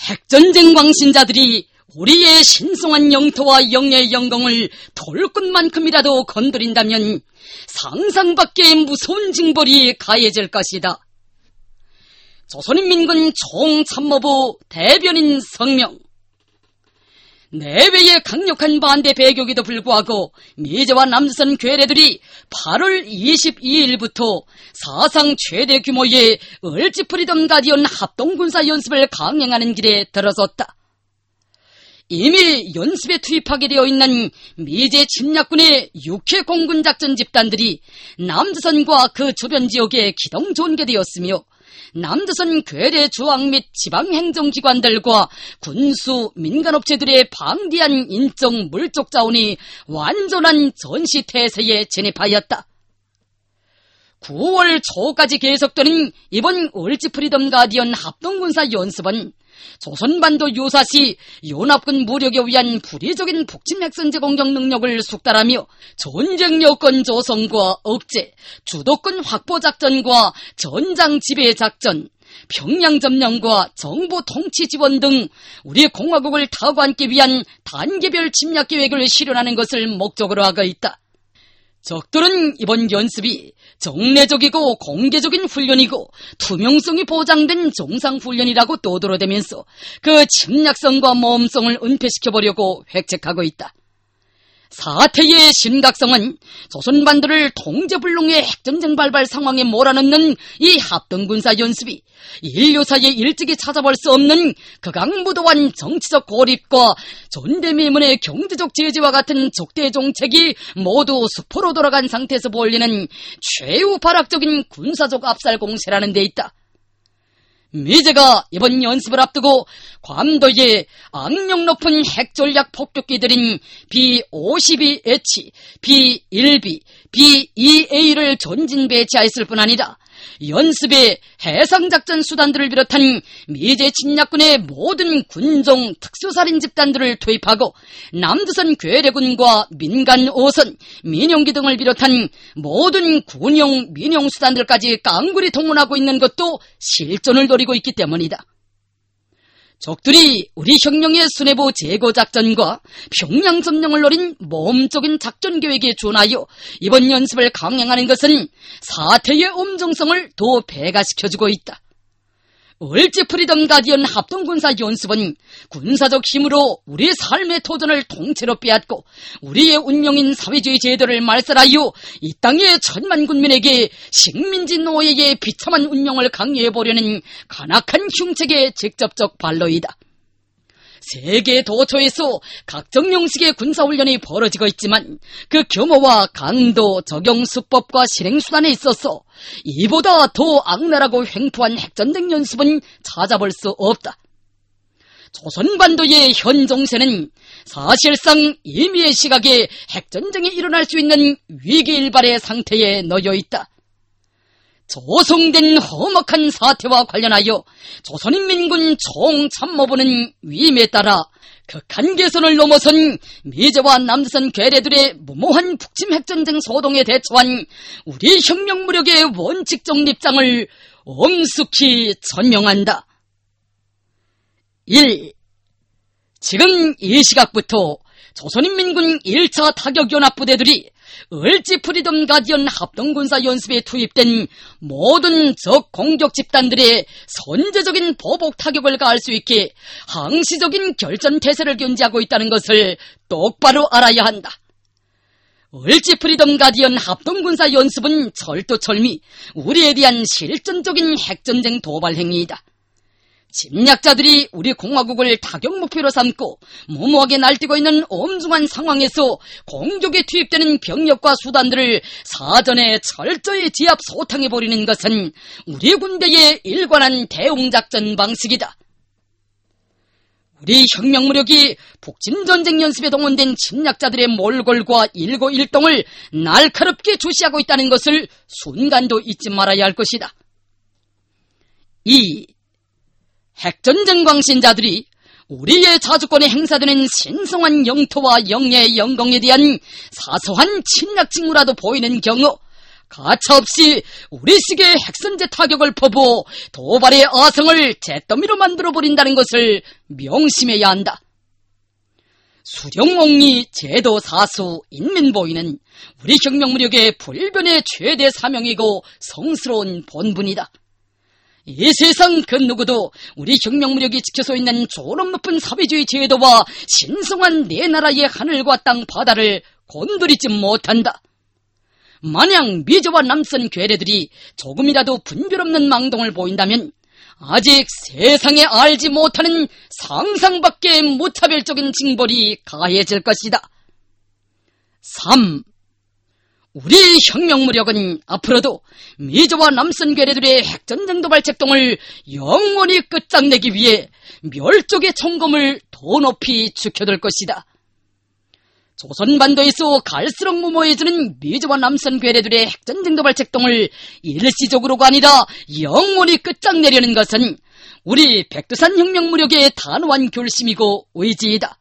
핵전쟁 광신자들이 우리의 신성한 영토와 영예의 영광을 돌끝만큼이라도 건드린다면 상상밖의 무서운 징벌이 가해질 것이다. 조선인민군 총참모부 대변인 성명. 내외의 강력한 반대 배격에도 불구하고 미제와 남조선 괴뢰들이 8월 22일부터 사상 최대 규모의 을지 프리덤 가디언 합동군사 연습을 강행하는 길에 들어섰다. 이미 연습에 투입하게 되어 있는 미제 침략군의 육해 공군 작전 집단들이 남조선과 그 주변 지역에 기동 존계되었으며 남조선 괴뢰 주황 및 지방행정기관들과 군수, 민간업체들의 방대한 인적, 물적 자원이 완전한 전시태세에 진입하였다. 9월 초까지 계속되는 이번 을지 프리덤 가디언 합동군사 연습은 조선반도 유사시 연합군 무력에 의한 불의적인 북침 핵선제 공격 능력을 숙달하며 전쟁 여건 조성과 억제, 주도권 확보 작전과 전장 지배 작전, 평양 점령과 정부 통치 지원 등 우리 공화국을 타고앉기 위한 단계별 침략 계획을 실현하는 것을 목적으로 하고 있다. 적들은 이번 연습이 정례적이고 공개적인 훈련이고 투명성이 보장된 정상훈련이라고 떠들어대면서 그 침략성과 모험성을 은폐시켜보려고 획책하고 있다. 사태의 심각성은 조선반도를 통제불능의 핵전쟁 발발 상황에 몰아넣는 이 합동군사 연습이 인류사에 일찍이 찾아볼 수 없는 극악무도한 정치적 고립과 전대미문의 경제적 제재와 같은 적대 정책이 모두 수포로 돌아간 상태에서 벌리는 최후 발악적인 군사적 압살 공세라는 데 있다. 미제가 이번 연습을 앞두고 괌도에 악력 높은 핵전략 폭격기들인 B-52H, B-1B, B-2A를 전진 배치하였을 뿐 아니라 연습에 해상작전 수단들을 비롯한 미제 침략군의 모든 군종 특수살인 집단들을 투입하고 남조선 괴뢰군과 민간 오선, 민용기 등을 비롯한 모든 군용, 민용 수단들까지 깡굴이 동원하고 있는 것도 실전을 노리고 있기 때문이다. 적들이 우리 혁명의 수뇌부 제거작전과 평양 점령을 노린 모험적인 작전 계획에 준하여 이번 연습을 강행하는 것은 사태의 엄정성을 더 배가시켜주고 있다. 을지 프리덤 가디언 합동군사 연습은 군사적 힘으로 우리의 삶의 토전을 통째로 빼앗고 우리의 운명인 사회주의 제도를 말살하여 이 땅의 천만 군민에게 식민지 노예의 비참한 운명을 강요해보려는 간악한 흉책의 직접적 반로이다. 세계 도처에서 각종 형식의 군사훈련이 벌어지고 있지만 그 규모와 강도, 적용 수법과 실행수단에 있어서 이보다 더 악랄하고 횡포한 핵전쟁 연습은 찾아볼 수 없다. 조선반도의 현 정세는 사실상 임의의 시각에 핵전쟁이 일어날 수 있는 위기일발의 상태에 놓여 있다. 조성된 험악한 사태와 관련하여 조선인민군 총참모부는 위임에 따라 극한 개선을 넘어선 미제와 남조선 괴뢰들의 무모한 북침 핵전쟁 소동에 대처한 우리 혁명무력의 원칙적 입장을 엄숙히 천명한다. 1. 지금 이 시각부터 조선인민군 1차 타격연합부대들이 을지 프리덤 가디언 합동군사 연습에 투입된 모든 적 공격 집단들의 선제적인 보복 타격을 가할 수 있게 항시적인 결전태세를 견지하고 있다는 것을 똑바로 알아야 한다. 을지 프리덤 가디언 합동군사 연습은 철두철미 우리에 대한 실전적인 핵전쟁 도발 행위이다. 침략자들이 우리 공화국을 타격 목표로 삼고 무모하게 날뛰고 있는 엄중한 상황에서 공격에 투입되는 병력과 수단들을 사전에 철저히 지압 소탕해버리는 것은 우리 군대의 일관한 대응작전 방식이다. 우리 혁명무력이 북침전쟁 연습에 동원된 침략자들의 몰골과 일거일동을 날카롭게 주시하고 있다는 것을 순간도 잊지 말아야 할 것이다. 2. 핵전쟁 광신자들이 우리의 자주권에 행사되는 신성한 영토와 영예의 영광에 대한 사소한 침략 징후라도 보이는 경우 가차없이 우리식의 핵선제 타격을 퍼부어 도발의 아성을 잿더미로 만들어버린다는 것을 명심해야 한다. 수령옹리 제도사수 인민보위는 우리 혁명무력의 불변의 최대 사명이고 성스러운 본분이다. 이 세상 그 누구도 우리 혁명무력이 지켜서 있는 존엄 높은 사회주의 제도와 신성한 내 나라의 하늘과 땅 바다를 건드리지 못한다. 만약 미저와 남선 괴뢰들이 조금이라도 분별 없는 망동을 보인다면 아직 세상에 알지 못하는 상상밖의 무차별적인 징벌이 가해질 것이다. 3. 우리 혁명무력은 앞으로도 미저와 남선 괴뢰들의 핵전쟁 도발 책동을 영원히 끝장내기 위해 멸족의 총검을 더 높이 지켜둘 것이다. 조선반도에서 갈수록 무모해지는 미저와 남선 괴뢰들의 핵전쟁 도발 책동을 일시적으로가 아니라 영원히 끝장내려는 것은 우리 백두산 혁명무력의 단호한 결심이고 의지이다.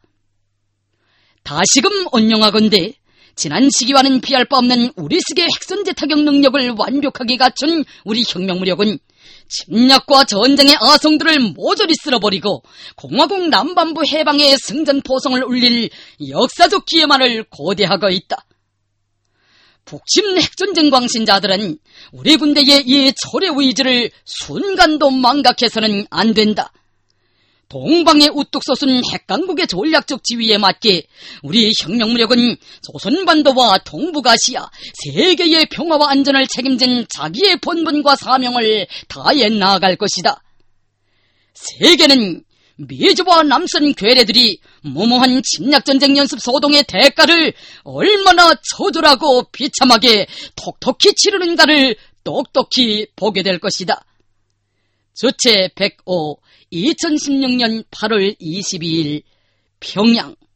다시금 언명하건대 지난 시기와는 비할 바 없는 우리식의 핵선제 타격 능력을 완벽하게 갖춘 우리 혁명무력은 침략과 전쟁의 아성들을 모조리 쓸어버리고 공화국 남반부 해방의 승전포성을 울릴 역사적 기회만을 고대하고 있다. 북침 핵전쟁 광신자들은 우리 군대의 이 철의 의지를 순간도 망각해서는 안 된다. 동방에 우뚝 솟은 핵강국의 전략적 지위에 맞게 우리 혁명무력은 조선반도와 동북아시아 세계의 평화와 안전을 책임진 자기의 본분과 사명을 다해 나아갈 것이다. 세계는 미주와 남선 괴뢰들이 무모한 침략전쟁 연습 소동의 대가를 얼마나 처절하고 비참하게 톡톡히 치르는가를 똑똑히 보게 될 것이다. 주체 105 2016년 8월 22일 평양